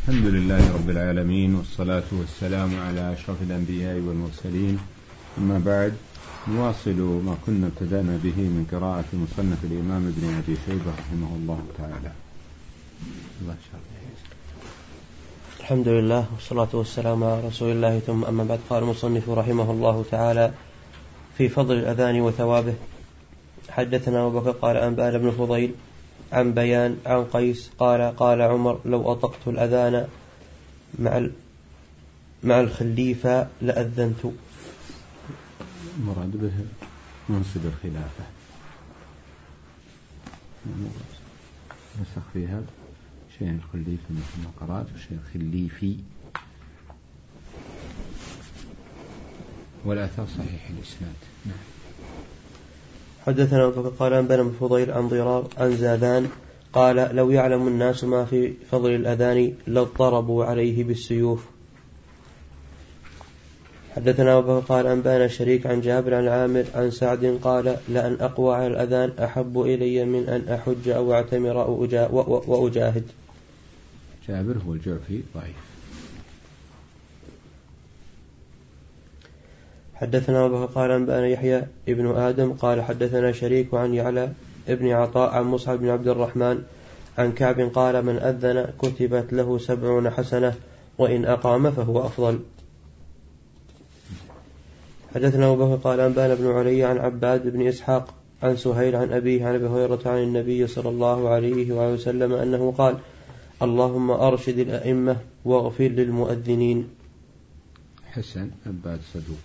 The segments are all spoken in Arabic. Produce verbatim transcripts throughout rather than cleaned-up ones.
الحمد لله رب العالمين، والصلاة والسلام على أشرف الأنبياء والمرسلين. أما بعد، نواصل ما كنا ابتدأنا به من قراءة مصنف الإمام ابن أبي شيبة رحمه الله تعالى. الله الحمد لله والصلاة والسلام على رسول الله، ثم أما بعد. قال المصنف رحمه الله تعالى في فضل الأذان وثوابه: حدثنا أبو بكر قال أنبأنا ابن فضيل عن بيان عن قيس قال قال عمر: لو أطقت الأذان مع مع الخليفة لأذنت. مراد به منصب الخلافة، نسخ فيها شيء الخليفة مثل ما قرأت، وشيء خليفي، والآثار صحيح الإسناد. نعم. حدثنا أبو بكر قال أنبأنا ابن فضيل عن ضرار عن زادان قال: لو يعلم الناس ما في فضل الأذان لاضطربوا عليه بالسيوف. حدثنا أبو بكر قال أنبأنا شريك عن جابر عن عامر عن سعد قال: لأن أقوى على الأذان أحب إلي من أن أحج أو أعتمر وأجاهد. جابر هو الجعفي ضعيف. حدثنا أبو بكر قال أنبأنا يحيى ابن آدم قال حدثنا شريك عن يعلى ابن عطاء عن مصعب بن عبد الرحمن عن كعب قال: من أذن كتبت له سبعون حسنة، وإن أقام فهو أفضل. حدثنا أبو بكر قال أنبأنا ابن علي عن عباد بن إسحاق عن سهيل عن أبيه عن أبي هريرة عن النبي صلى الله عليه وآله وسلم أنه قال: اللهم أرشد الأئمة واغفر للمؤذنين. حسن. عباد صدوق.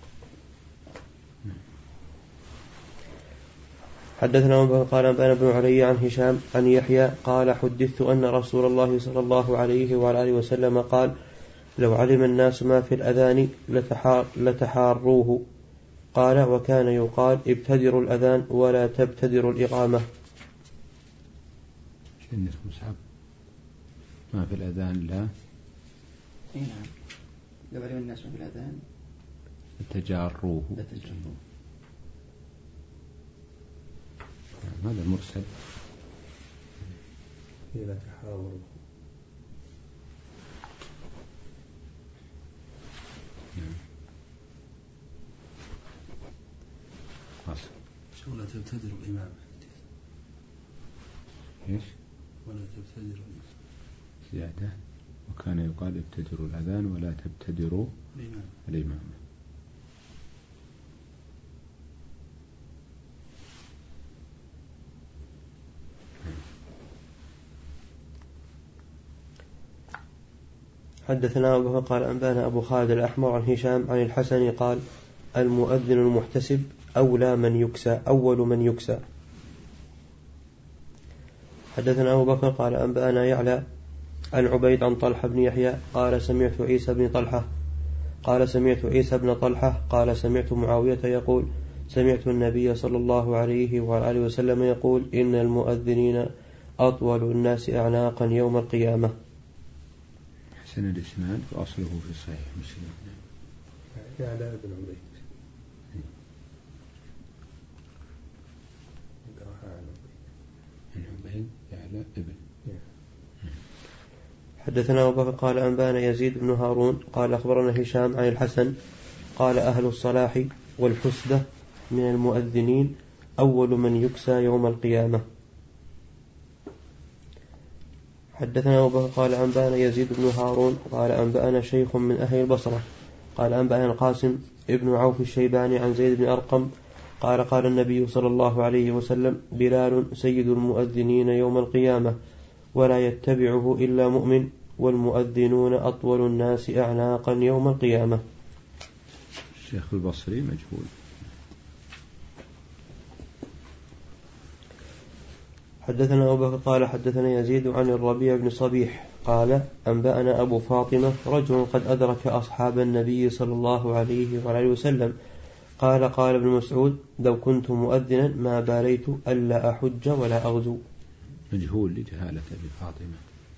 حدثنا أبو بكر قال أنبأنا ابن علي عن هشام عن يحيى قال: حدثت أن رسول الله صلى الله عليه وعلى آله وسلم قال: لو علم الناس ما في الأذان لتحار لتحاروه. قال: وكان يقال: ابتدروا الأذان ولا تبتدروا الإقامة. شنو مصعب؟ ما في الأذان لا. اي نعم، لو علم الناس ما في الأذان لتجاروه. لتجاروه. هذا مرسل. لا تحاوروا. ولا تبتدروا الإمامة. إيش؟ ولا تبتدروا زيادة. وكان يقال: ابتدروا الأذان ولا تبتدروا الإمامة. حدثنا أبو بكر قال أنبأنا أبو خالد الأحمر عن هشام عن الحسن قال: المؤذن المحتسب أولى من يكسى أول من يكسى. حدثنا أبو بكر قال أنبأنا يعلى عن عبيد عن طلحة بن يحيى قال: سمعت عيسى بن طلحة قال سمعت عيسى بن طلحة قال: سمعت معاوية يقول: سمعت النبي صلى الله عليه وآله وسلم يقول: إن المؤذنين أطول الناس أعناقا يوم القيامة. حسن الإسناد، وأصله في صحيح مسلم. يعلى بن عبيد. يعلى ابن. حدثنا أبو بكر قال أنبأنا يزيد بن هارون قال أخبرنا هشام عن الحسن قال: أهل الصلاح والحسدة من المؤذنين أول من يكسى يوم القيامة. حدثنا أبو بكر قال أنبأنا يزيد بن هارون قال أنبأنا شيخ من أهل البصرة قال أنبأنا القاسم ابن عوف الشيباني عن زيد بن أرقم قال: قال النبي صلى الله عليه وسلم: بلال سيد المؤذنين يوم القيامة، ولا يتبعه إلا مؤمن، والمؤذنون أطول الناس أعناقا يوم القيامة. الشيخ البصري مجهول. حدثنا أبو بكر قال حدثنا يزيد عن الربيع بن صبيح قال أنبأنا أبو فاطمة رجل قد أدرك أصحاب النبي صلى الله عليه وعلى وسلم قال: قال ابن مسعود: لو كنت مؤذنا ما باليت ألا أحج ولا أغزو. مجهول لجهالة أبي فاطمة.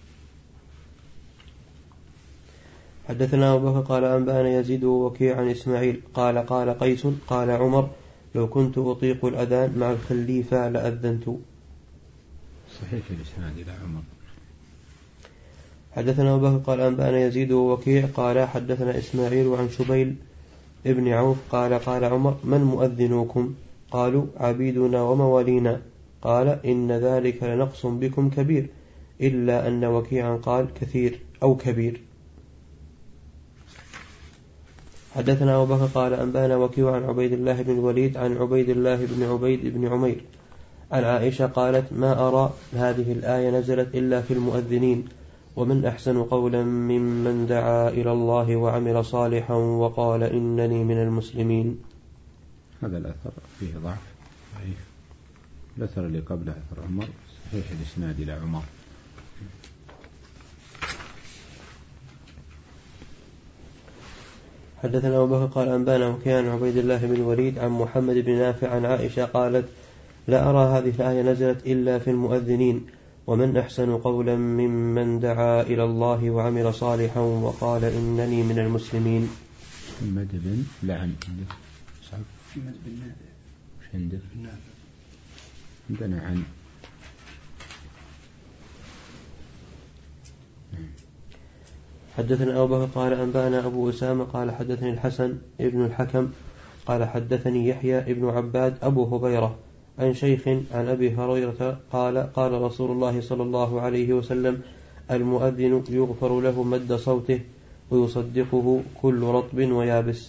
حدثنا أبو بكر قال أنبأنا يزيد ووكيع عن إسماعيل قال: قال قيس قال عمر: لو كنت أطيق الأذان مع الخليفة لأذنت. صحيح الإسناد إلى عمر. حدثنا أبو بكر قال أنبأنا يزيد ووكيع قال حدثنا إسماعيل عن شبيل ابن عوف قال قال عمر من مؤذنوكم؟ قالوا عبيدنا وموالينا. قال إن ذلك لنقص بكم كبير إلا أن وكيعا قال كثير أو كبير. حدثنا أبو بكر قال أنبأنا وكيع عن عبيد الله بن الوليد عن عبيد الله بن عبيد بن عمير عن عائشة قالت ما أرى هذه الآية نزلت إلا في المؤذنين ومن أحسن قولا ممن دعا إلى الله وعمل صالحا وقال إنني من المسلمين. هذا الأثر فيه ضعف ضعيف. الأثر اللي قبله أثر عمر صحيح الإسناد إلى عمر. حدثنا أبو بكر قال أنبانا وكيان عبيد الله بن الوليد عن محمد بن نافع عن عائشة قالت لا أرى هذه الآية نزلت إلا في المؤذنين ومن أحسن قولا ممن دعا إلى الله وعمل صالحا وقال إنني من المسلمين. محمد بن لعن عندك صعب. محمد بن نافع وش عندك؟ نافع عندنا عن. حدثنا أبو بكر قال أنبأنا أبو أسامة قال حدثني الحسن ابن الحكم قال حدثني يحيى ابن عباد أبو هبيرة عن شيخ عن أبي هريرة قال قال رسول الله صلى الله عليه وسلم المؤذن يغفر له مد صوته ويصدقه كل رطب ويابس.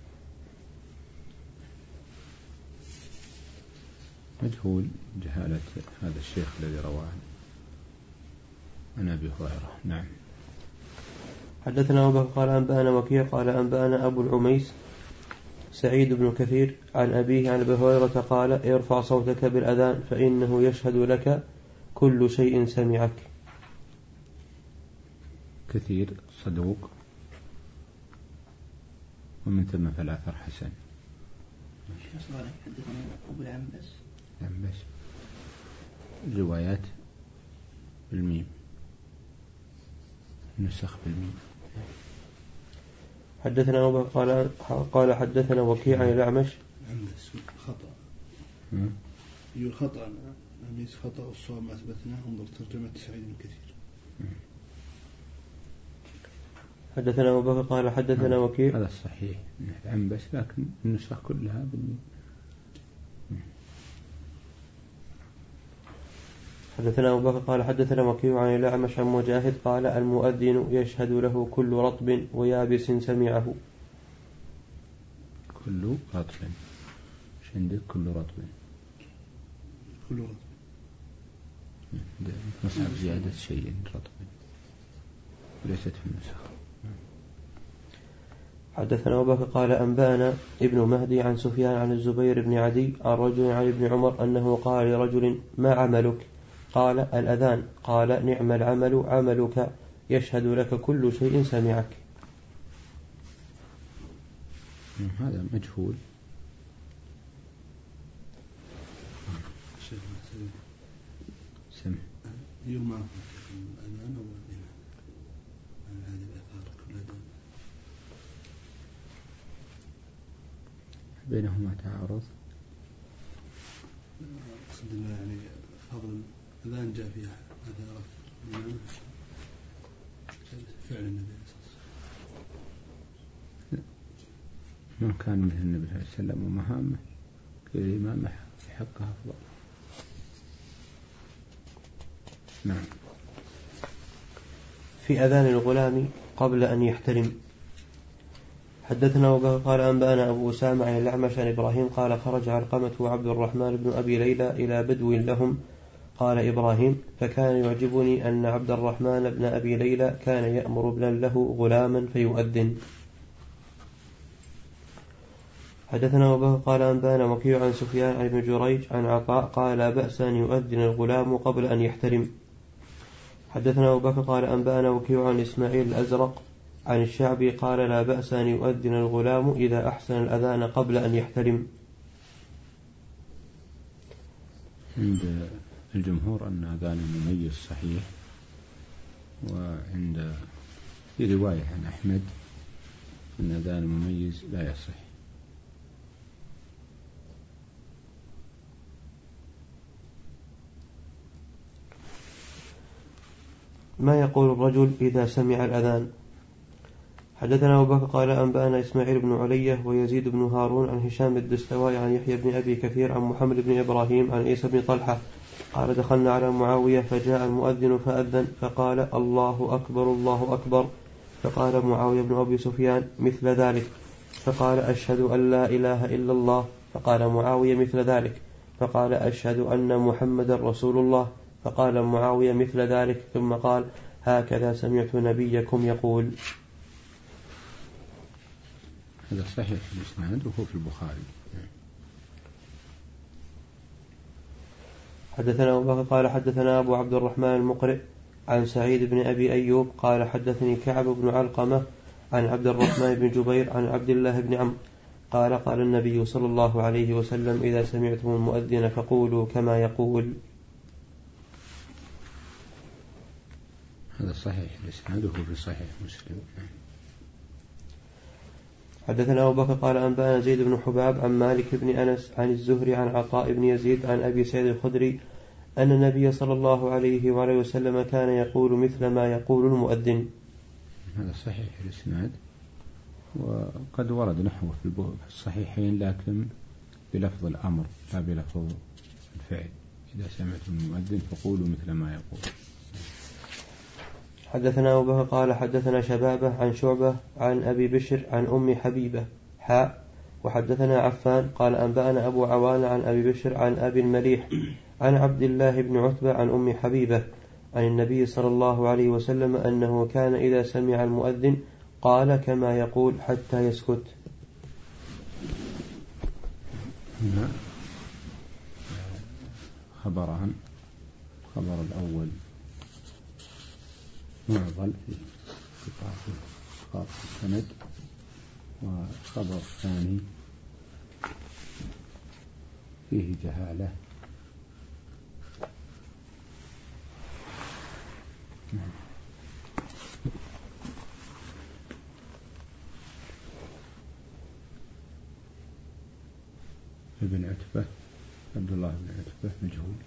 مجهول جهالة هذا الشيخ الذي رواه عن أبي هريرة. نعم. حدثنا أبو بكر قال أنبأنا وكيع قال أنبأنا أبو العميس سعيد بن كثير عن أبيه عن أبي هريرة قال ارفع صوتك بالأذان فإنه يشهد لك كل شيء سمعك. كثير صدوق ومن ثم فالأثر حسن. حدثنا أبو العنبس العنبس روايات بالميم نسخ بالميم. حدثنا أبو قال قال حدثنا وكيع عن الأعمش عنبس خطأ يقول خطأ ليس خطأ والصواب ما أثبتناه انظر ترجمة سعيد بن كثير. حدثنا أبو بكر قال حدثنا وكيع هذا الصحيح العنبس لكن النسخ كلها بالميم. حدثنا أبو بكر قال حدثنا وكيع عن الأعمش عن مجاهد قال المؤذن يشهد له كل رطب ويابس سمعه. كل رطب ايش عندك؟ كل رطب كل رطب مصعب زيادة شيء رطب وليست في النسخ. حدثنا أبو بكر قال أنبأنا ابن مهدي عن سفيان عن الزبير بن عدي عن رجل عن ابن عمر أنه قال لرجل ما عملك؟ قال الأذان. قال نعم العمل عملك يشهد لك كل شيء سمعك. هذا مجهول. سمع يوم ما الأذان أو عن هذه الآثار كلها بينهما تعارض. أقصد الله يعني فضل الأذان جاء فيها هذا رفع فعل النبي صلى الله عليه وسلم. ما كان مثل النبي صلى الله عليه وسلم ومهامه كالإمامة في حقها أفضل. نعم. في أذان الغلام قبل أن يحترم. حدثنا أبو بكر قال أنبأنا أبو أسامة عن الأعمش عن إبراهيم قال خرج علقمة وعبد الرحمن بن أبي ليلى إلى بدو لهم. قال إبراهيم فكان يعجبني أن عبد الرحمن بن أبي ليلى كان يأمر ابنا له غلاما فيؤذن. حدثنا أبو بكر قال أنبأنا وكيع عن سفيان عن ابن جريج عن عطاء قال لا بأس أن يؤذن الغلام قبل أن يحترم. حدثنا أبو بكر قال أنبأنا وكيع عن إسماعيل الأزرق عن الشعبي قال لا بأس أن يؤذن الغلام إذا أحسن الأذان قبل أن يحترم. عند الجمهور أن أذان المميز صحيح، وعند في رواية عن أحمد أن أذان المميز لا يصح. ما يقول الرجل إذا سمع الأذان. حدثنا أبو بكر قال أنبأنا إسماعيل بن علية ويزيد بن هارون عن هشام الدستوائي عن يحيى بن أبي كثير عن محمد بن إبراهيم عن عيسى بن طلحة قال دخلنا على معاوية فجاء المؤذن فأذن فقال الله أكبر الله أكبر، فقال معاوية بن أبي سفيان مثل ذلك، فقال أشهد أن لا إله إلا الله، فقال معاوية مثل ذلك، فقال أشهد أن محمد رسول الله، فقال معاوية مثل ذلك، ثم قال هكذا سمعت نبيكم يقول. هذا صحيح الإسناد وهو في البخاري. حدثنا أبو بكر قال حدثنا أبو عبد الرحمن المقرئ عن سعيد بن أبي أيوب قال حدثني كعب بن علقمة عن عبد الرحمن بن جبير عن عبد الله بن عمرو قال قال النبي صلى الله عليه وسلم إذا سمعتم المؤذن فقولوا كما يقول. هذا صحيح الإسناد وهو في صحيح مسلم. حدثنا أبو بكر قال أنبأنا زيد بن حباب عن مالك بن أنس عن الزهري عن عطاء بن يزيد عن أبي سعيد الخدري أن النبي صلى الله عليه وآله وسلم كان يقول مثل ما يقول المؤذن. هذا صحيح الإسناد وقد ورد نحوه في الصحيحين لكن بلفظ الأمر لا بلفظ الفعل. إذا سمعتم المؤذن فقولوا مثل ما يقول. حدثنا أبو بكر قال حدثنا شبابة عن شعبة عن أبي بشر عن أم حبيبة حاء وحدثنا عفان قال أنبأنا أبو عوان عن أبي بشر عن أبي المليح عن عبد الله بن عتبة عن أم حبيبة عن النبي صلى الله عليه وسلم أنه كان إذا سمع المؤذن قال كما يقول حتى يسكت. هنا خبران، خبر الأول معضل في خاص السند، والخبر الثاني فيه جهالة. ابن عتبة عبد الله بن عتبة مجهول.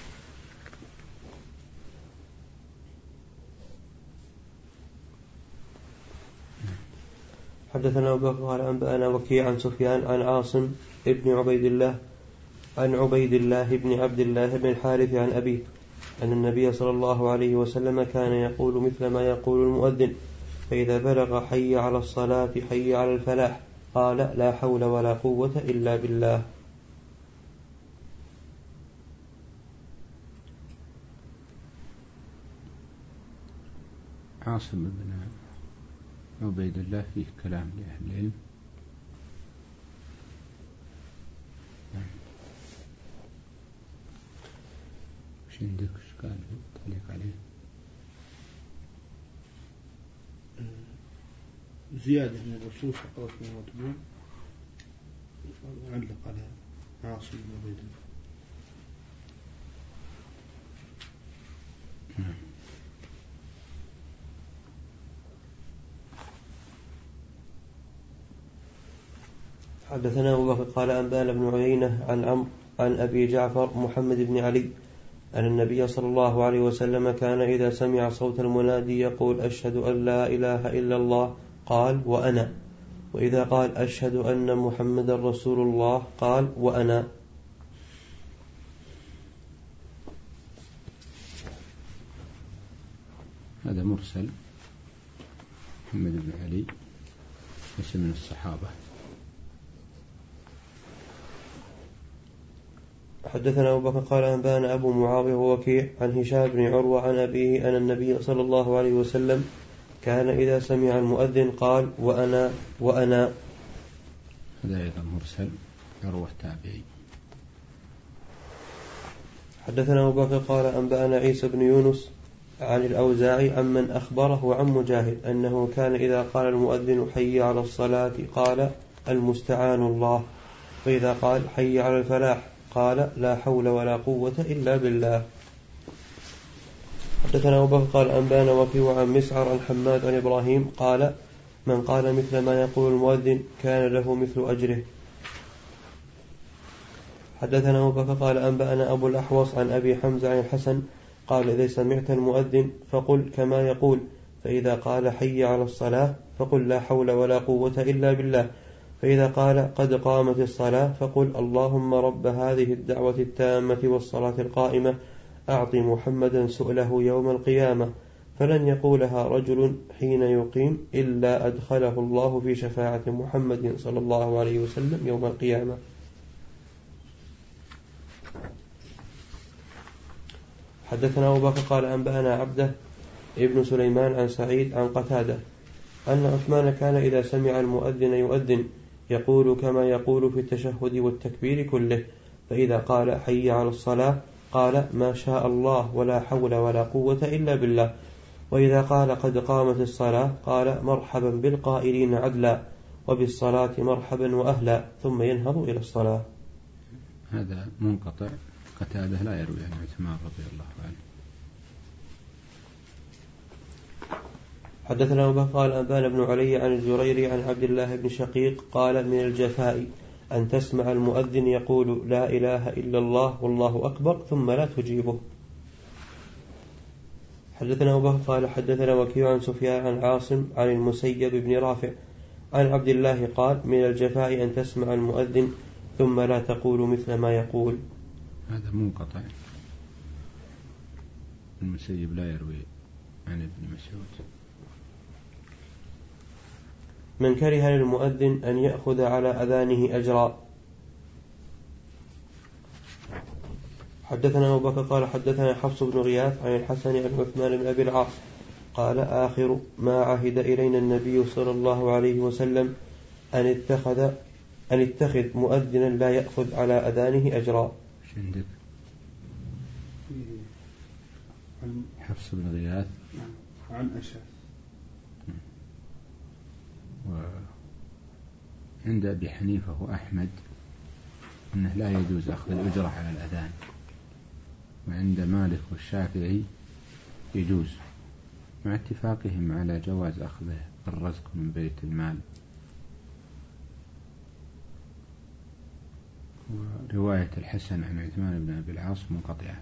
حدثنا أبو بكر قال أنبأنا وكيع عن سفيان عن عاصم ابن عبيد الله عن عبيد الله بن عبد الله بن الحارث عن أبيه أن النبي صلى الله عليه وسلم كان يقول مثل ما يقول المؤذن فإذا بلغ حي على الصلاة حي على الفلاح قال لا حول ولا قوة إلا بالله. عاصم بن عبيد الله فيه كلام لأهل العلم. وش عندك وش قال تعليق عليه؟ زيادة من الرسول فقرة من المطبوع علق على عاصم بن عبيد الله. حدثنا أبو بكر قال أنبأنا بن عيينة عن عمرو عن أبي جعفر محمد بن علي أن النبي صلى الله عليه وسلم كان إذا سمع صوت المنادي يقول أشهد أن لا إله إلا الله قال وأنا، وإذا قال أشهد أن محمد رسول الله قال وأنا. هذا مرسل محمد بن علي ليس من الصحابة. حدثنا أبو بكر قال أنبأنا أبو معاوية ووكيع عن هشام بن عروة عن أبيه أن النبي صلى الله عليه وسلم كان إذا سمع المؤذن قال وأنا وأنا. هذا أيضا مرسل عروة تابعي. حدثنا أبو بكر قال أنبأنا عيسى بن يونس عن الأوزاعي عمن أخبره عن مجاهد أنه كان إذا قال المؤذن حي على الصلاة قال المستعان الله، وإذا قال حي على الفلاح قال لا حول ولا قوة إلا بالله. حدثنا أبو بكر قال أنبأنا وكيع عن مسعر عن حماد عن إبراهيم قال من قال مثل ما يقول المؤذن كان له مثل أجره. حدثنا أبو بكر قال أنبأنا أبو الأحوص عن أبي حمزة عن الحسن قال إذا سمعت المؤذن فقل كما يقول، فإذا قال حي على الصلاة فقل لا حول ولا قوة إلا بالله، فإذا قال قد قامت الصلاة فقل اللهم رب هذه الدعوة التامة والصلاة القائمة أعط محمدا سؤله يوم القيامة، فلن يقولها رجل حين يقيم إلا أدخله الله في شفاعة محمد صلى الله عليه وسلم يوم القيامة. حدثنا أبو بكر قال أنبأنا عبده ابن سليمان عن سعيد عن قتادة أن عثمان كان إذا سمع المؤذن يؤذن يقول كما يقول في التشهد والتكبير كله، فإذا قال حي على الصلاة قال ما شاء الله ولا حول ولا قوة إلا بالله، وإذا قال قد قامت الصلاة قال مرحبا بالقائلين عدلا وبالصلاة مرحبا وأهلا، ثم ينهض إلى الصلاة. هذا منقطع، قتادة لا يروي عن عثمان رضي الله عنه. حدثنا أبو بكر قال أنبانا بن علي عن الجريري عن عبد الله بن شقيق قال من الجفاء أن تسمع المؤذن يقول لا إله إلا الله والله أكبر ثم لا تجيبه. حدثنا أبو بكر قال حدثنا وكيع عن سفيان عن عاصم عن المسيب بن رافع عن عبد الله قال من الجفاء أن تسمع المؤذن ثم لا تقول مثل ما يقول. هذا منقطع، المسيب لا يروي عن ابن مسعود. من كره للمؤذن أن يأخذ على أذانه أجرا. حدثنا أبو بكر قال حدثنا حفص بن غياث عن الحسن عن عثمان بن أبي العاص قال آخر ما عهد إلينا النبي صلى الله عليه وسلم أن اتخذ أن اتخذ مؤذنا لا يأخذ على أذانه أجرا. عندك حفص بن غياث عن أشعث، وعند أبي حنيفة وأحمد أنه لا يجوز أخذ الأجرة على الأذان، وعند مالك والشافعي يجوز، مع اتفاقهم على جواز أخذه الرزق من بيت المال. ورواية الحسن عن عثمان بن أبي العاص منقطعة.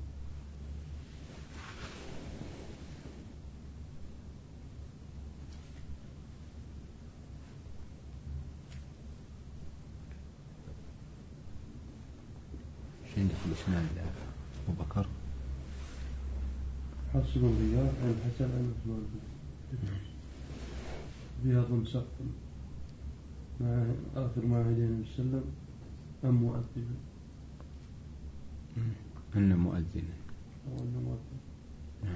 عندك الإسناد أبو بكر حفص بن غياث عن الحسن عن عثمان بها ضمسق مع آخر ما هدينا وسلم أم مؤذن أن مؤذن أو أن مؤذن. نعم.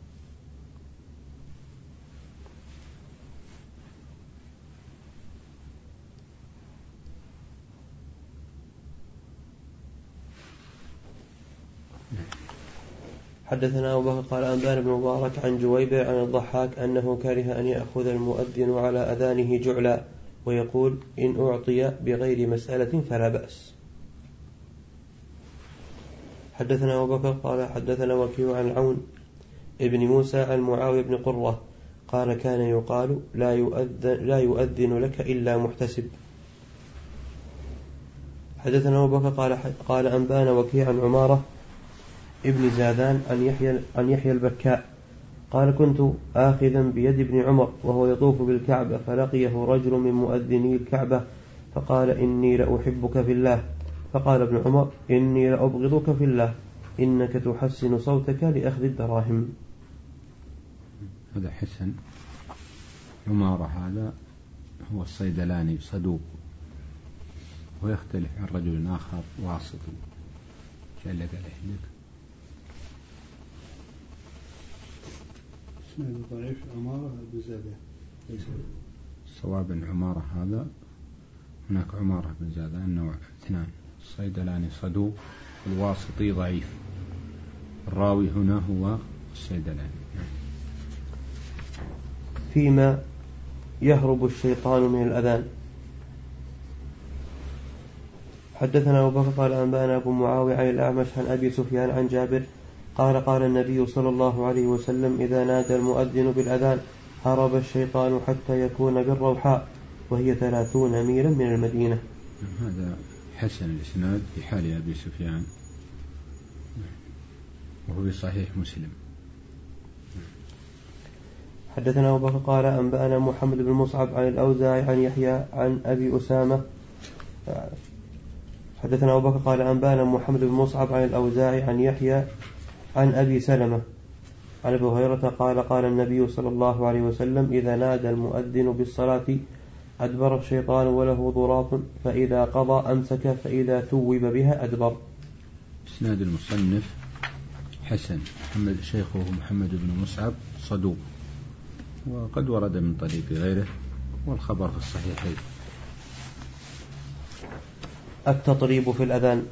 حدثنا أبو بكر قال أنبانا بن مبارك عن جويبر عن الضحاك أنه كره أن يأخذ المؤذن على أذانه جعلا ويقول إن أعطي بغير مسألة فلا بأس. حدثنا أبو بكر قال حدثنا وكيع عن عون ابن موسى عن معاوية بن قرة قال كان يقال لا يؤذن, لا يؤذن لك إلا محتسب. حدثنا أبو بكر قال, قال أنبانا وكيع عن عمارة ابن زادان عن يحيى, عن يحيى البكاء قال كنت آخذا بيد ابن عمر وهو يطوف بالكعبة فلقيه رجل من مؤذني الكعبة فقال إني لأحبك في الله، فقال ابن عمر إني لأبغضك في الله إنك تحسن صوتك لأخذ الدراهم. هذا حسن. عمارة هذا هو الصيدلاني صدوق، ويختلف عن رجل آخر واسطي. شألك عليه اسمه ضعيف عمارة بن زادان. صواب عمارة هذا، هناك عمارة بن زادان نوع اثنان، الصيدلاني صدوق والواسطي ضعيف، الراوي هنا هو الصيدلاني. فيما يهرب الشيطان من الأذان. حدثنا أبو بكر قال أنبأنا أبو معاوية عن الأعمش عن أبي سفيان عن جابر قال قال النبي صلى الله عليه وسلم إذا نادى المؤذن بالأذان هرب الشيطان حتى يكون بالروحاء وهي ثلاثون ميلا من المدينة. هذا حسن الإسناد في حال أبي سفيان. وهو في صحيح مسلم. حدثنا أبو بكر قال أنبأنا محمد بن مصعب عن الأوزاعي عن يحيى عن أبي أسامة حدثنا أبو بكر قال أنبأنا محمد بن مصعب عن الأوزاعي عن يحيى عن أبي سلمة عن أبي هريرة قال قال النبي صلى الله عليه وسلم إذا نادى المؤذن بالصلاة أدبر الشيطان وله ضراط فإذا قضى أمسك فإذا توب بها أدبر. إسناد المصنف حسن، محمد شيخه محمد بن مصعب صدوق، وقد ورد من طريق غيره، والخبر في الصحيحين. التطريب في الأذان.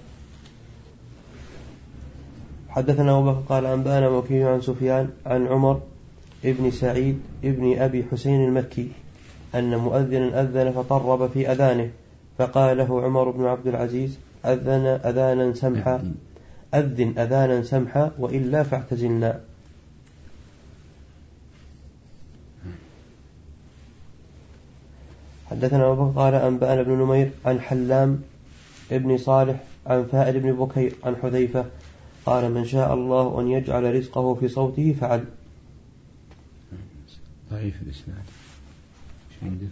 حدثنا أبو بكر قال أنبأنا وكيع عن سفيان عن عمر ابن سعيد ابن أبي حسين المكي أن مؤذنا أذن فطرب في أذانه فقال له عمر بن عبد العزيز أذن أذانا سمحا أذن أذانا سمحا وإلا فاعتزلنا. حدثنا أبو بكر قال أنبأنا ابن نمير عن حلام ابن صالح عن فائد بن بكير عن حذيفة قال من شاء الله أن يجعل رزقه في صوته فعل. ضعيف الإسناد. ايش عندك؟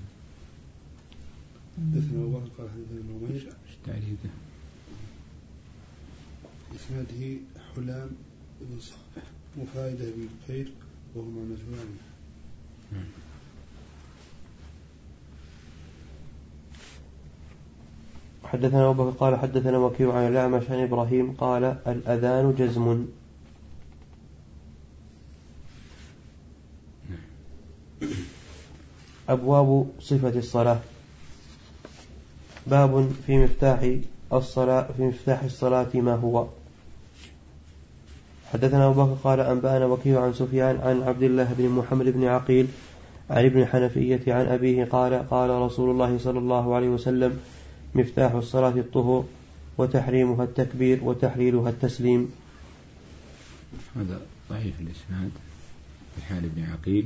حدثنا أبو بكر قال حدثنا ابن نمير ايش تعريفه؟ إسناده حلام بن صالح وفائدة بن بكير وهما مجهولان. حدثنا أبو بكر قال حدثنا وكيع عن الأعمش عن إبراهيم قال الأذان جزم. أبواب صفة الصلاة. باب في مفتاح الصلاة في مفتاح الصلاة ما هو. حدثنا أبو بكر قال أنبأنا وكيع عن سفيان عن عبد الله بن محمد بن عقيل عن ابن حنفية عن أبيه قال قال رسول الله صلى الله عليه وسلم مفتاح الصلاة الطهور وتحريمها التكبير وتحليلها التسليم. هذا ضعيف الإسناد في حال ابن عقيل،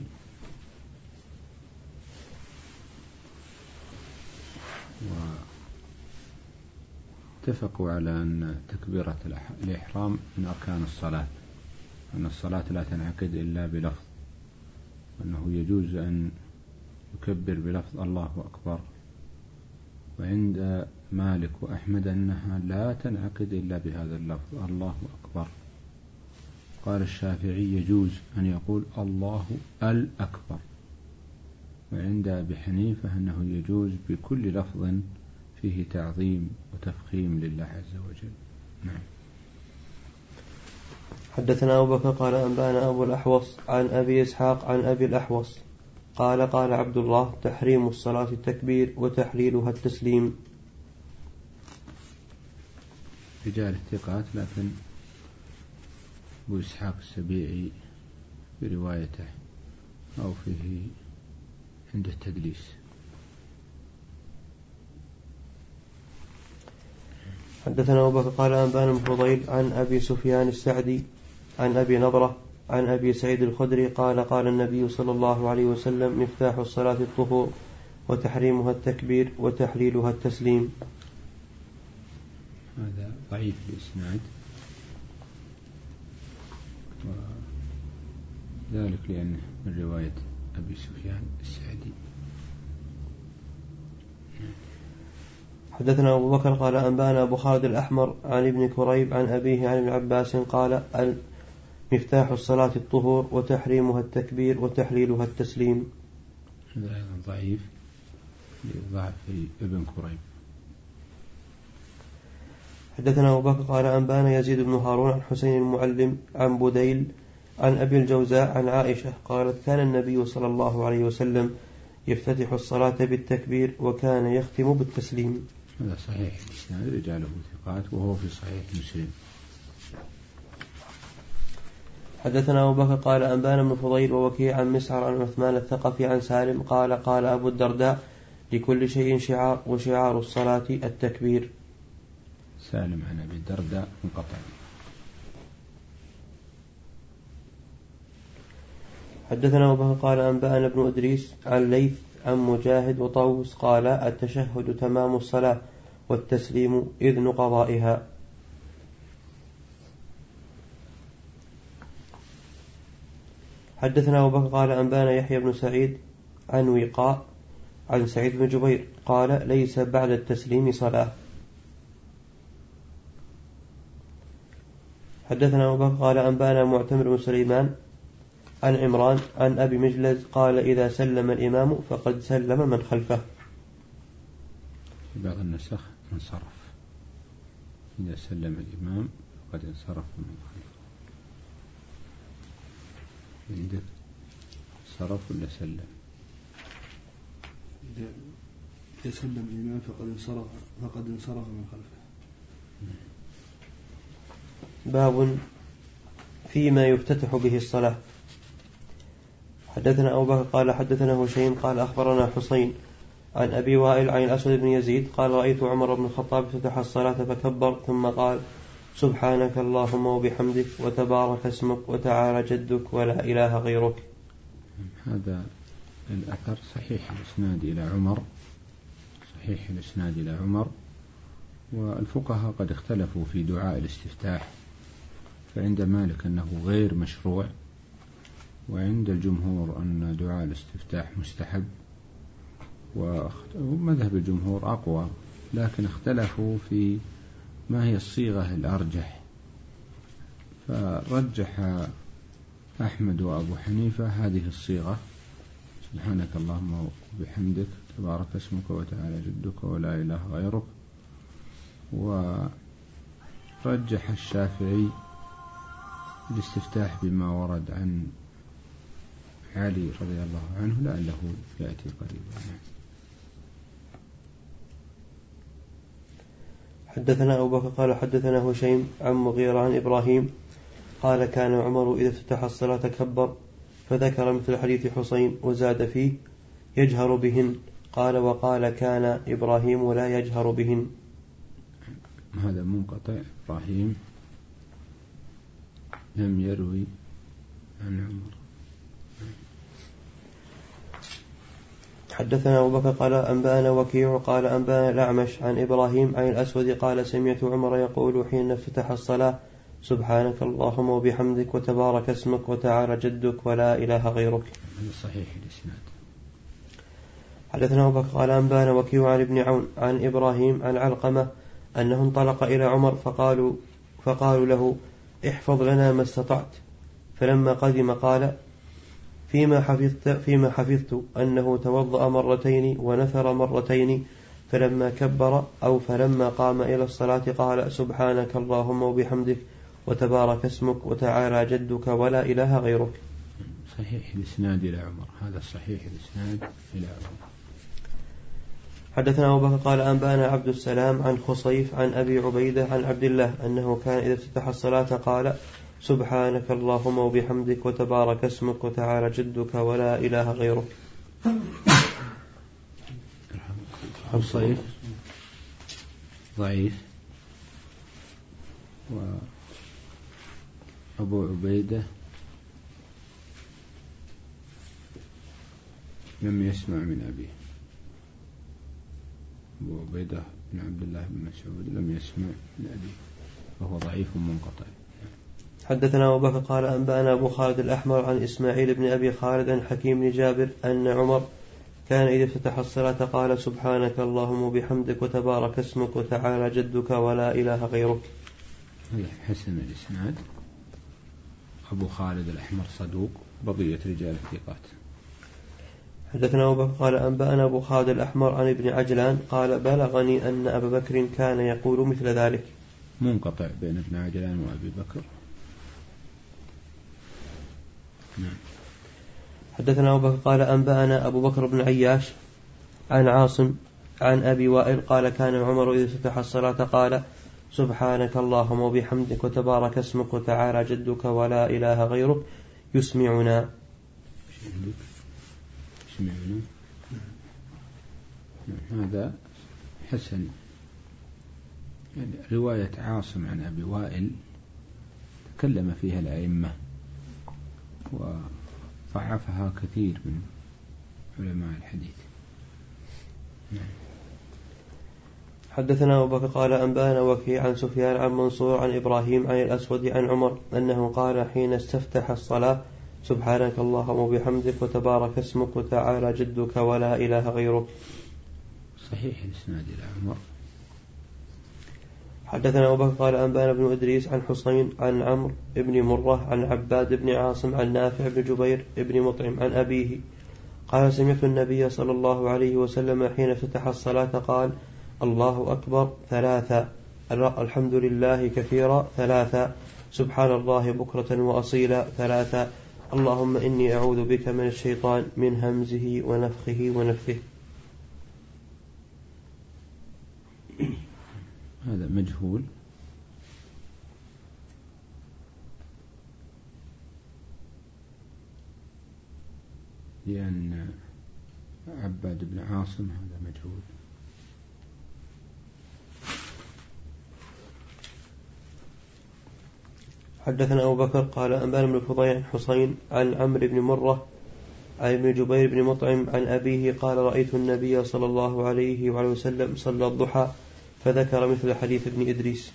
واتفقوا على أن تكبيرة الإحرام من أركان الصلاة، أن الصلاة لا تنعقد إلا بلفظ، وأنه يجوز أن يكبر بلفظ الله أكبر، وعند مالك وأحمد أنها لا تنعقد إلا بهذا اللفظ الله أكبر. قال الشافعي يجوز أن يقول الله الأكبر، وعند أبي حنيفة أنه يجوز بكل لفظ فيه تعظيم وتفخيم لله عز وجل. نعم. حدثنا أبو بكر قال أنبأنا أبو الأحوص عن أبي إسحاق عن أبي الأحوص قال قال عبد الله تحريم الصلاة التكبير وتحليلها التسليم. رجال الثقات، لكن أبو إسحاق السبيعي بروايته أو فيه عند التدليس. حدثنا أبو بكر قال أنبأنا الفضيل عن أبي سفيان السعدي عن أبي نضرة عن أبي سعيد الخدري قال قال النبي صلى الله عليه وسلم مفتاح الصلاة الطهور وتحريمها التكبير وتحليلها التسليم. هذا ضعيف الإسناد، وذلك لأنه من رواية أبي سفيان السعدي. حدثنا أبو بكر قال أنبأنا أبو خالد الأحمر عن ابن كريب عن أبيه عن ابن عباس قال مفتاح الصلاة الطهور وتحريمها التكبير وتحليلها التسليم. هذا أيضا ضعيف لضعف ابن كريب. حدثنا أبو بكر قال أنبأنا يزيد بن هارون عن حسين المعلم عن بديل عن أبي الجوزاء عن عائشة قالت كان النبي صلى الله عليه وسلم يفتتح الصلاة بالتكبير وكان يختم بالتسليم. هذا صحيح الإسناد، رجاله ثقات، وهو في صحيح مسلم. حدثنا أبو بكر قال أنبأنا ابن فضيل ووكيع عن مسعر عن عثمان الثقفي عن سالم قال قال أبو الدرداء لكل شيء شعار وشعار الصلاة التكبير. سالم عن أبي الدرداء منقطع. حدثنا أبو بكر قال أنبأنا ابن إدريس عن ليث عن مجاهد وطوس قال التشهد تمام الصلاة والتسليم إذن قضائها. حدثنا أبو بكر قال أنبانا يحيى بن سعيد عن وقاء عن سعيد بن جبير قال ليس بعد التسليم صلاة. حدثنا أبو بكر قال أنبانا معتمر بن سليمان عن عمران عن أبي مجلز قال إذا سلم الإمام فقد سلم من خلفه. في بعض النسخ انصرف، إذا سلم الإمام فقد انصرف من خلفه. عندك صرف ولا سلم؟ إذا سلم الإمام فقد انصرف فقد انصرف من خلفه. باب فيما يفتتح به الصلاة. حدثنا أبو بكر قال حدثنا هشيم قال أخبرنا حسين عن أبي وائل عن الأسود بن يزيد قال رأيت عمر بن الخطاب افتتح الصلاة فكبر ثم قال سبحانك اللهم وبحمدك وتبارك اسمك وتعالى جدك ولا إله غيرك. هذا الأثر صحيح الإسناد إلى عمر، صحيح الإسناد إلى عمر. والفقهاء قد اختلفوا في دعاء الاستفتاح، فعند مالك أنه غير مشروع، وعند الجمهور أن دعاء الاستفتاح مستحب، ومذهب الجمهور أقوى، لكن اختلفوا في ما هي الصيغة الأرجح، فرجح أحمد وأبو حنيفة هذه الصيغة سبحانك اللهم وبحمدك تبارك اسمك وتعالى جدك ولا إله غيرك. ورجح الشافعي الاستفتاح بما ورد عن علي رضي الله عنه لعله يأتي قريبا. حدثنا أبو بكر قال حدثنا هشيم عن مغيرة عن إبراهيم قال كان عمر إذا افتتح الصلاة كبر، فذكر مثل حديث حسين وزاد فيه يجهر بهن. قال وقال كان إبراهيم لا يجهر بهن. هذا منقطع، إبراهيم لم يروي عن عمر. حدثنا أبو بكر قال أنبأنا وكيع قال أنبأنا الأعمش عن إبراهيم عن الأسود قال سمعت عمر يقول حين افتتح الصلاة سبحانك اللهم وبحمدك وتبارك اسمك وتعالى جدك ولا إله غيرك. صحيح الإسناد. حدثنا أبو بكر قال أنبأنا وكيع عن ابن عون عن إبراهيم عن علقمة أنه انطلق إلى عمر فقالوا, فقالوا له احفظ لنا ما استطعت. فلما قدم قال فيما حفظت, فيما حفظت أنه توضأ مرتين ونثر مرتين، فلما كبر أو فلما قام إلى الصلاة قال سبحانك اللهم وبحمدك وتبارك اسمك وتعالى جدك ولا إله غيرك. صحيح الإسناد إلى عمر، هذا صحيح الإسناد إلى عمر. حدثنا أبو بكر قال أنبأنا عبد السلام عن خصيف عن أبي عبيدة عن عبد الله أنه كان إذا افتتح الصلاة قال سبحانك اللهم وبحمدك وتبارك اسمك وتعالى جدك ولا إله غيرك. خصيف ضعيف، وأبو عبيدة لم يسمع من أبيه. أبو عبيدة بن عبد الله بن مسعود لم يسمع من أبيه، وهو ضعيف منقطع. حدثنا أبو بكر قال أنبأنا أبو خالد الأحمر عن إسماعيل بن أبي خالد عن حكيم بن جابر أن عمر كان إذا افتتح الصلاة قال سبحانك اللهم وبحمدك وتبارك اسمك وتعالى جدك ولا إله غيرك. حسن الإسناد. أبو خالد الأحمر صدوق، بقية رجال الثقات. حدثنا أبو بكر قال أنبأنا أبو خالد الأحمر عن ابن عجلان قال بلغني أن أبا بكر كان يقول مثل ذلك. منقطع بين ابن عجلان وأبي بكر. نعم. حدثنا أبو بكر قال أنبأنا أبو بكر بن عياش عن عاصم عن أبي وائل قال كان عمر إذا افتتح الصلاة قال سبحانك اللهم وبحمدك وتبارك اسمك وتعالى جدك ولا إله غيرك يسمعنا. يسمعنا. هذا حسن. يعني رواية عاصم عن أبي وائل تكلم فيها الأئمة وضعفها كثير من علماء الحديث. حدثنا أبو بكر قال أنبأنا وكيع عن سفيان عن منصور عن إبراهيم عن الأسود عن عمر أنه قال حين استفتح الصلاة سبحانك اللهم وبحمدك وتبارك اسمك وتعالى جدك ولا إله غيرك. صحيح الإسناد إلى عمر. حدثنا أبو بكر قال أنبأنا بن إدريس عن حسين عن عمرو بن مرة عن عباد بن عاصم عن نافع بن جبير بن مطعم عن أبيه قال سمعت النبي صلى الله عليه وسلم حين افتتح الصلاة قال الله أكبر ثلاثا، الحمد لله كثيرا ثلاثا، سبحان الله بكرة وأصيلا ثلاثا، اللهم إني أعوذ بك من الشيطان من همزه ونفخه ونفثه. هذا مجهول لأن عباد بن عاصم هذا مجهول. حدثنا أبو بكر قال أنبأنا بن الفضيل عن حسين عن عمرو بن مرة عن ابن جبير بن مطعم عن أبيه قال رأيت النبي صلى الله عليه وعلى وسلم صلى الضحى فذكر مثل حديث ابن إدريس.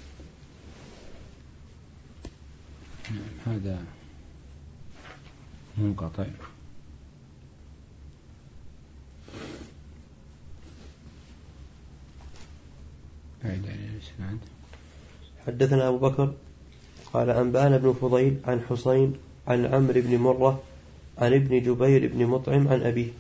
هذا منقطع. أعد على الإسناد. حدثنا أبو بكر قال أنبأنا ابن فضيل عن حسين عن عمرو بن مرة عن ابن جبير بن مطعم عن أبيه.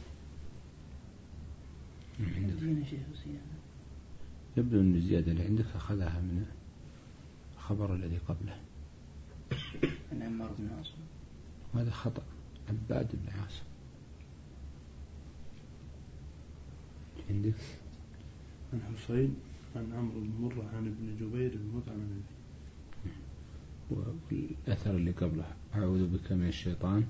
يبدو أن الزيادة اللي عندك أخذها من الخبر الذي قبله عن عمار بن عاصم. هذا خطأ. عباد بن عاصم عندك عن حسين عن عمرو بن مرة عن ابن جبير بن مطعم عن أبيه. والأثر اللي قبله أعوذ بك من الشيطان.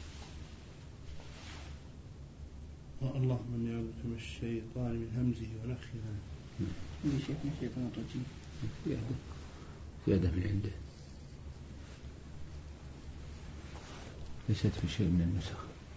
اللهم إني أعوذ بك من الشيطان من همزه ونفخه. من شيخ من الشيطان الرجيم. زيادة زيادة من عنده ليست في شيء من النسخ.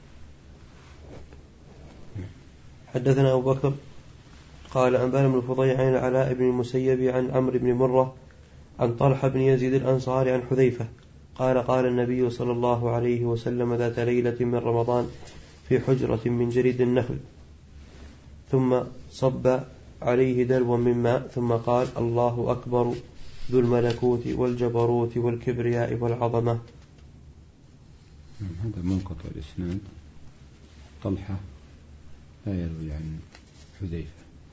حدثنا أبو بكر قال أنبأنا بن الفضيل عن العلاء بن المسيب عن عمرو بن مرة عن طلحة بن يزيد الأنصاري عن حذيفة قال قال النبي صلى الله عليه وسلم ذات ليلة من رمضان في حجرة من جريد النخل ثم صب عليه دلو من ماء ثم قال الله أكبر ذو الملكوت والجبروت والكبرياء والعظمة. هذا منقطع الإسناد. طلحة لا يروي عن حذيفة.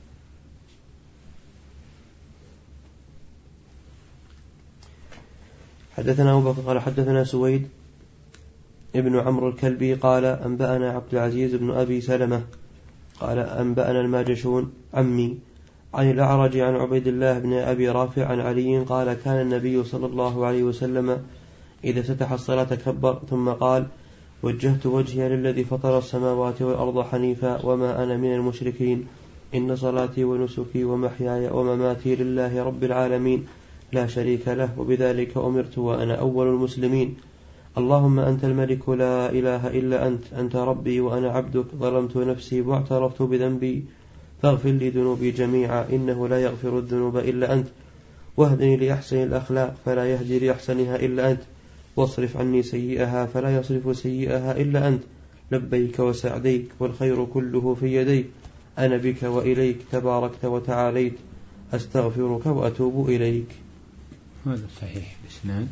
حدثنا أبو بكر قال حدثنا سويد ابن عمرو الكلبي قال أنبأنا عبد العزيز بن أبي سلمة قال أنبأنا الماجشون عمي عن الأعرج عن عبيد الله بن أبي رافع عن علي قال كان النبي صلى الله عليه وسلم إذا فتح الصلاة كبر ثم قال وجهت وجهي للذي فطر السماوات والأرض حنيفا وما أنا من المشركين إن صلاتي ونسكي ومحياي ومماتي لله رب العالمين لا شريك له وبذلك أمرت وأنا أول المسلمين. اللهم أنت الملك لا إله إلا أنت أنت ربي وأنا عبدك ظلمت نفسي واعترفت بذنبي فاغفر لي ذنوبي جميعا إنه لا يغفر الذنوب إلا أنت واهدني لأحسن الأخلاق فلا يهدي لأحسنها إلا أنت واصرف عني سيئها فلا يصرف سيئها إلا أنت لبيك وسعديك والخير كله في يديك أنا بك وإليك تباركت وتعاليت أستغفرك وأتوب إليك. هذا صحيح الإسناد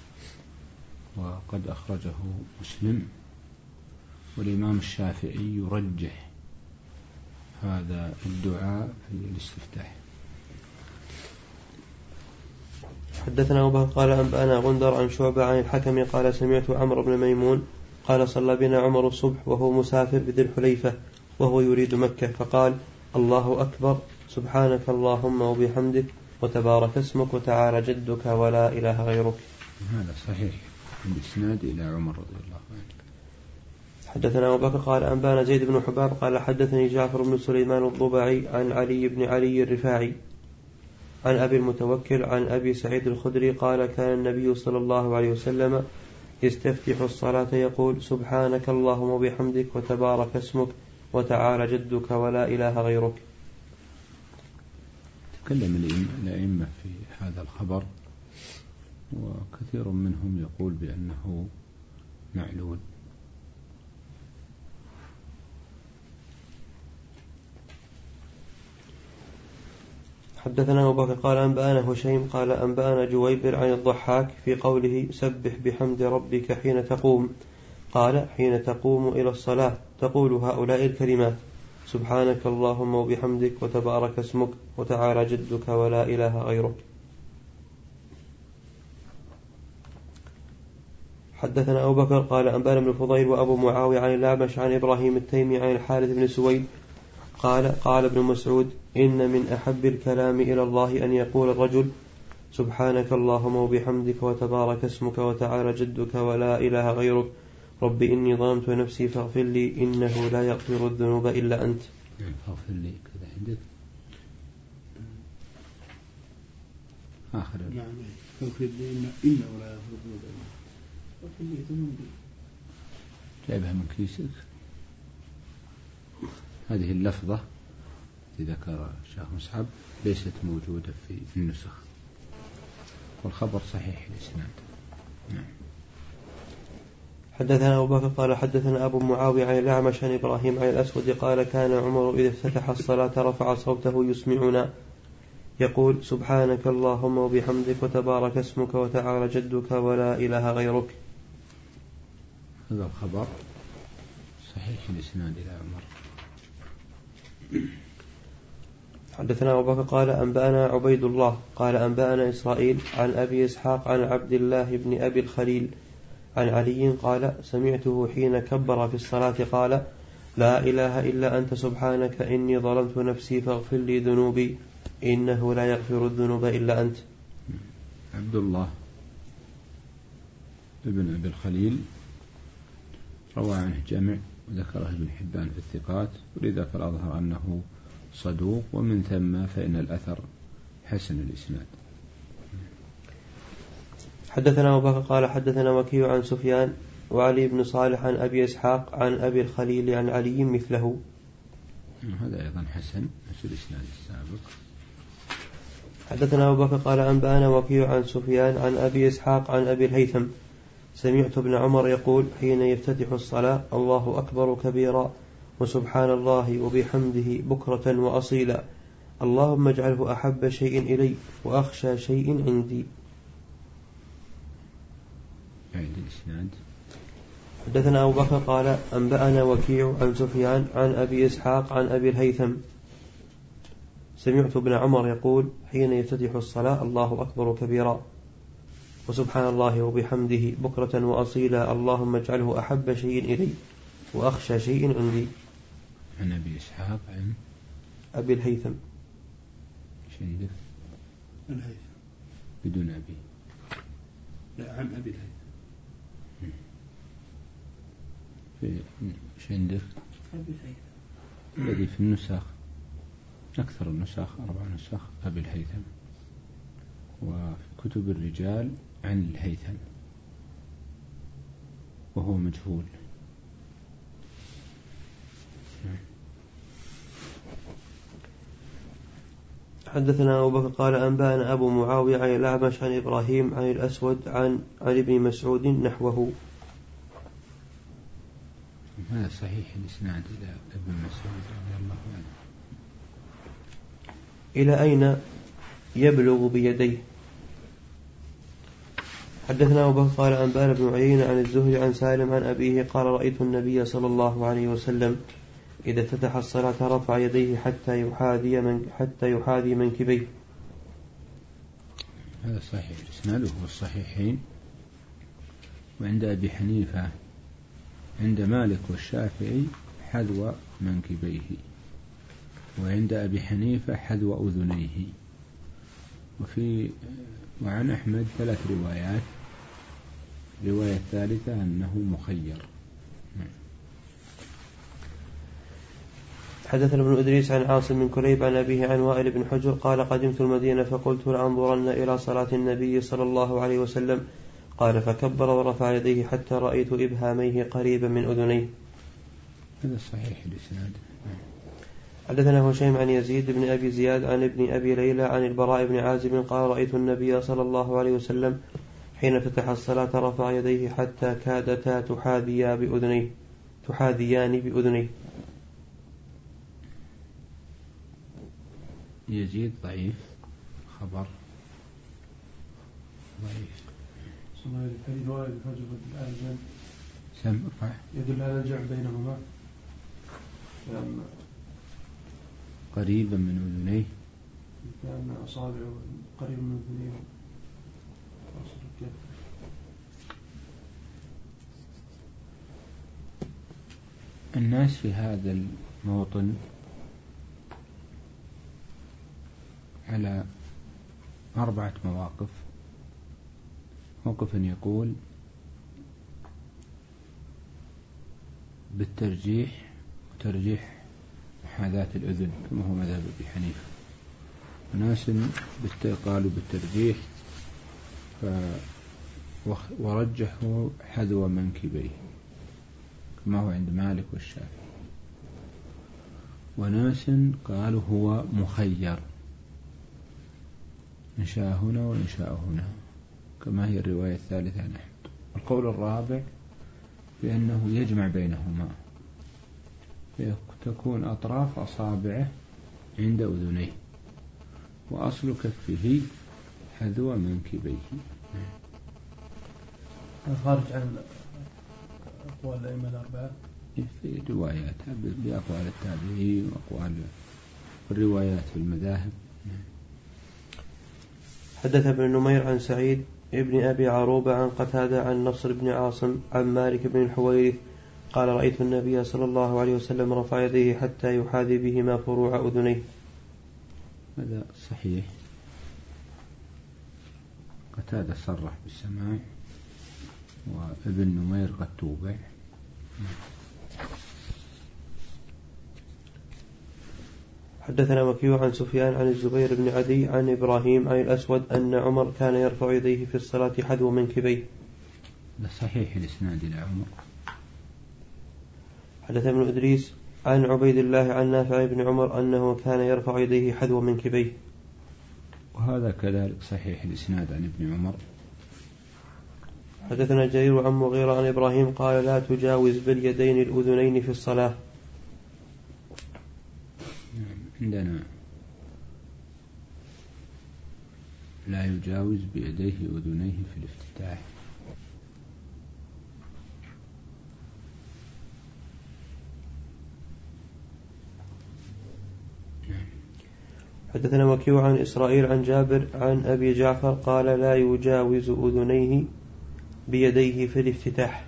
وقد أخرجه مسلم والإمام الشافعي يرجح هذا الدعاء في الاستفتاح. حدثنا أبو بكر قال أنبأنا غندر عن شعبة عن الحكم قال سمعت عمرو بن ميمون قال صلى بنا عمر الصبح وهو مسافر بذي الحليفة وهو يريد مكة فقال الله أكبر سبحانك اللهم وبحمدك وتبارك اسمك وتعالى جدك ولا إله غيرك. هذا صحيح بالإسناد إلى عمر رضي الله عنه. حدثنا أبو بكر قال أنبأنا زيد بن حباب قال حدثني جعفر بن سليمان الضبعي عن علي بن علي الرفاعي عن أبي المتوكل عن أبي سعيد الخدري قال كان النبي صلى الله عليه وسلم يستفتح الصلاة يقول سبحانك اللهم وبحمدك وتبارك اسمك وتعالى جدك ولا إله غيرك. تكلم الأئمة في هذا الخبر وكثير منهم يقول بأنه معلول حدثنا أبو بكر قال أنبأنا هشيم قال أنبأنا جويبر عن الضحاك في قوله سبح بحمد ربك حين تقوم قال حين تقوم إلى الصلاة تقول هؤلاء الكلمات سبحانك اللهم وبحمدك وتبارك اسمك وتعالى جدك ولا إله غيرك. حدثنا أبو بكر قال أنبأنا بن الفضيل وأبو معاوية عن الأعمش عن إبراهيم التيمي عن الحارث بن سويد قال قال ابن مسعود إن من أحب الكلام إلى الله أن يقول الرجل سبحانك اللهم وبحمدك وتبارك اسمك وتعالى جدك ولا إله غيرك رب إني ظلمت نفسي فاغفر لي إنه لا يغفر الذنوب إلا أنت. فاغفر لي كذا عندك آخر نعم فاغفر لي إنه لا يغفر الذنوب إلا أنت. فاغفر لي ذنوبي جايبها من كيسك. هذه اللفظة التي ذكر الشيخ مصعب ليست موجودة في النسخ والخبر صحيح الإسناد. نعم. حدثنا أبو بكر قال حدثنا أبو معاوية عن الأعمش عن إبراهيم عن الأسود قال كان عمر إذا افتتح الصلاة رفع صوته يسمعنا يقول سبحانك اللهم وبحمدك وتبارك اسمك وتعالى جدك ولا إله غيرك. هذا الخبر صحيح الإسناد إلى عمر. حدثنا أبو بكر قال أنبأنا عبيد الله قال أنبأنا إسرائيل عن أبي إسحاق عن عبد الله بن أبي الخليل عن علي قال سمعته حين كبر في الصلاة قال لا إله إلا أنت سبحانك إني ظلمت نفسي فاغفر لي ذنوبي إنه لا يغفر الذنوب إلا أنت. عبد الله ابن أبي الخليل روى عنه جمع وذكره ابن حبان في الثقات ولذا فالأظهر أنه صدوق ومن ثم فإن الأثر حسن الإسناد. حدثنا أبو بكر قال حدثنا وكيع عن سفيان وعلي بن صالح عن أبي إسحاق عن أبي الخليل عن علي مثله. هذا أيضا حسن نفس الإسناد السابق. حدثنا أبو بكر قال أنبأنا وكيع عن سفيان عن أبي إسحاق عن أبي الهيثم سمعت ابن عمر يقول حين يفتتح الصلاة الله أكبر كبيرا وسبحان الله وبحمده بكرة وأصيلا اللهم اجعله أحب شيء إلي وأخشى شيء عندي. حدثنا أبو بكر قال أنبأنا وكيع عن سفيان عن أبي إسحاق عن أبي الهيثم سمعت ابن عمر يقول حين يفتتح الصلاة الله أكبر كبيرا وسبحان الله وبحمده بكرة وأصيلا اللهم اجعله أحب شيء إلي وأخشى شيء عندي. عن أبي إسحاق عن أبي الهيثم شندف الهيثم بدون أبي لا عن أبي الهيثم في شندف أبي الهيثم الذي في النسخ أكثر النسخ أربع نسخ أبي الهيثم وفي كتب الرجال عن الهيثم وهو مجهول. حدثنا أبو بكر قال أنبأنا أبو معاوية عن الأعمش عن إبراهيم عن الأسود عن عن ابن مسعود نحوه. هذا صحيح الإسناد إلى ابن مسعود رضي الله عنه. إلى أين يبلغ بيديه؟ حدثنا أبو بكر قال أنبأنا بن عيينة عن الزهري عن سالم عن أبيه قال رأيت النبي صلى الله عليه وسلم إذا افتتح الصلاة رفع يديه حتى يحاذي من حتى يحاذي منكبيه. هذا صحيح الإسناد وهو الصحيحين. وعند أبي حنيفة عند مالك والشافعي حذو منكبيه وعند أبي حنيفة حذو أذنيه. وفي وعن أحمد ثلاث روايات. الرواية الثالثة أنه مخير. حدثنا ابن إدريس عن عاصم بن كليب عن أبيه عن وائل بن حجر قال قدمت المدينة فقلت لأنظرن إلى صلاة النبي صلى الله عليه وسلم قال فكبر ورفع يديه حتى رأيت إبهاميه قريبا من أذنيه. هذا صحيح الإسناد. حدثنا هشيم عن يزيد بن أبي زياد عن ابن أبي ليلى عن البراء بن عازب قال رأيت النبي صلى الله عليه وسلم حين فتح الصلاة رفع يديه حتى كادتا تحاذيا بأذنيه تحاذيان بأذنيه. يزيد ضعيف الخبر ضعيف. سم رفع يدل على الجمع بينهما قريبا من أذنيه، كأن أصابعه قريب من أذنيه. الناس في هذا الموطن على أربعة مواقف. موقف يقول بالترجيح وترجيح محاذاة الأذن كما هو مذهب أبي حنيفة، وناس قالوا بالترجيح ورجحوا حذو منكبيه كما هو عند مالك والشافعي، وناس قالوا هو مخير إن شاء هنا وإن شاء هنا كما هي الرواية الثالثة عن أحمد. القول الرابع بأنه يجمع بينهما، تكون أطراف أصابعه عند أذنيه وأصل كفه حذو منكبيه. خارج عن أقوال الأئمة الأربعة في روايات بأقوال التابعين وأقوال الروايات في المذاهب. حدث ابن نمير عن سعيد ابن أبي عروبة عن قتادة عن نصر بن عاصم عن مالك بن الحويرث قال رأيت النبي صلى الله عليه وسلم رفع يديه حتى يحاذي بهما فروع أذنيه. هذا صحيح، قتادة صرح بالسماع وابن نمير قد توبع. حدثنا وكيع عن سفيان عن الزبير بن عدي عن إبراهيم عن الأسود أن عمر كان يرفع يديه في الصلاة حذو منكبيه. ده صحيح الإسناد إلى عمر. حدث ابن إدريس عن عبيد الله عن نافع بن عمر أنه كان يرفع يديه حذو منكبيه، وهذا كذلك صحيح الإسناد عن ابن عمر. حدثنا جرير عن مغيرة عن إبراهيم قال لا تجاوز باليدين الأذنين في الصلاة. عندنا لا يجاوز بيديه أذنيه في الافتتاح. حدثنا وكيع عن إسرائيل عن جابر عن أبي جعفر قال لا يجاوز أذنيه بيديه في الافتتاح.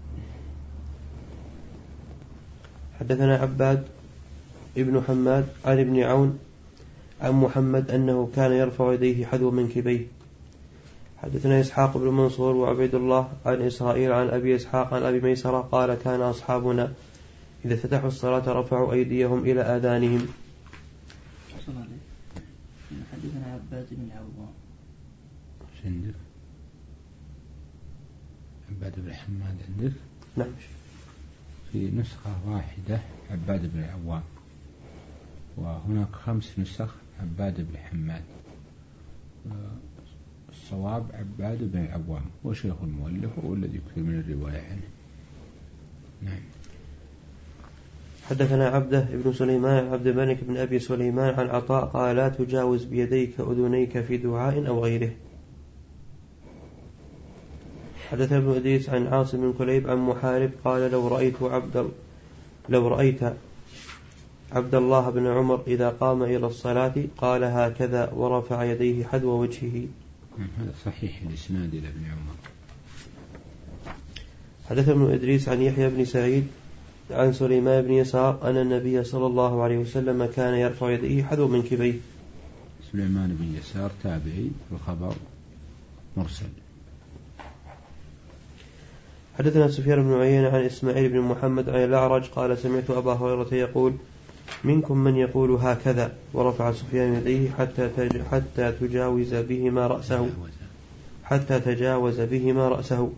حدثنا عباد ابن حماد عن ابن عون عن محمد أنه كان يرفع يديه حذو منكبيه. حدثنا إسحاق بن منصور وعبيد الله عن إسرائيل عن أبي إسحاق عن أبي ميسرة قال كان أصحابنا إذا فتحوا الصلاة رفعوا أيديهم إلى آذانهم. حدثنا عباد بن عوام عندك عباد بن حماد عندك؟ نعم، في نسخة واحدة عباد بن عوام، وهناك خمس نسخ عباد بن حماد. الصواب عباد بن عوام وشيخ المؤلف هو الذي يكثر من الرواية عنه. نعم. حدثنا عبده ابن سليمان عبد الملك بن أبي سليمان عن عطاء قال لا تجاوز بيديك أذنيك في دعاء أو غيره. حدثنا ابن إدريس عن عاصم بن كليب عن محارب قال لو رأيت عبد لو رأيت عبد الله بن عمر إذا قام إلى الصلاة قال هكذا ورفع يديه حذو وجهه. هذا صحيح الإسناد إلى ابن عمر. حدث ابن إدريس عن يحيى بن سعيد عن سليمان بن يسار أن النبي صلى الله عليه وسلم كان يرفع يديه حذو منكبيه. سليمان بن يسار تابعي والخبر مرسل. حدثنا سفيان بن عيينة عن إسماعيل بن محمد عن الأعرج قال سمعت أبا هريرة يقول منكم من يقول هكذا ورفع سفيان يديه حتى حتى تجاوز بهما رأسه حتى تجاوز بهما رأسه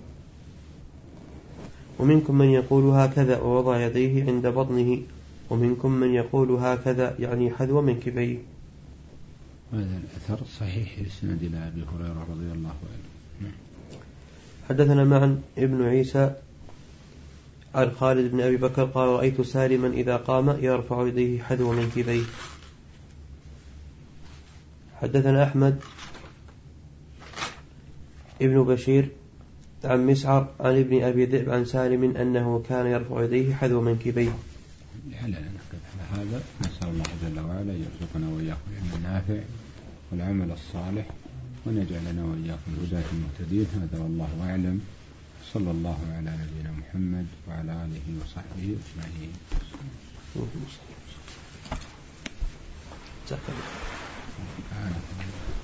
ومنكم من يقول هكذا ووضع يديه عند بطنه ومنكم من يقول هكذا يعني حذو منكبيه. هذا الأثر صحيح الإسناد إلى أبي هريرة رضي الله عنه. حدثنا معا ابن عيسى عن خالد بن أبي بكر قال رأيت سالما إذا قام يرفع يديه حذو منكبيه. حدثنا أحمد ابن بشير عن مسعر عن ابن أبي ذئب عن سالم أنه كان يرفع يديه حذو منكبيه. لا لا نقف على هذا. نسأل الله جل وعلا يرزقنا وإياكم العلم النافع والعمل الصالح وأن يجعلنا وإياكم الهداة المهتدين. هذا والله أعلم. صلى الله على نبينا محمد وعلى آله وصحبه أجمعين.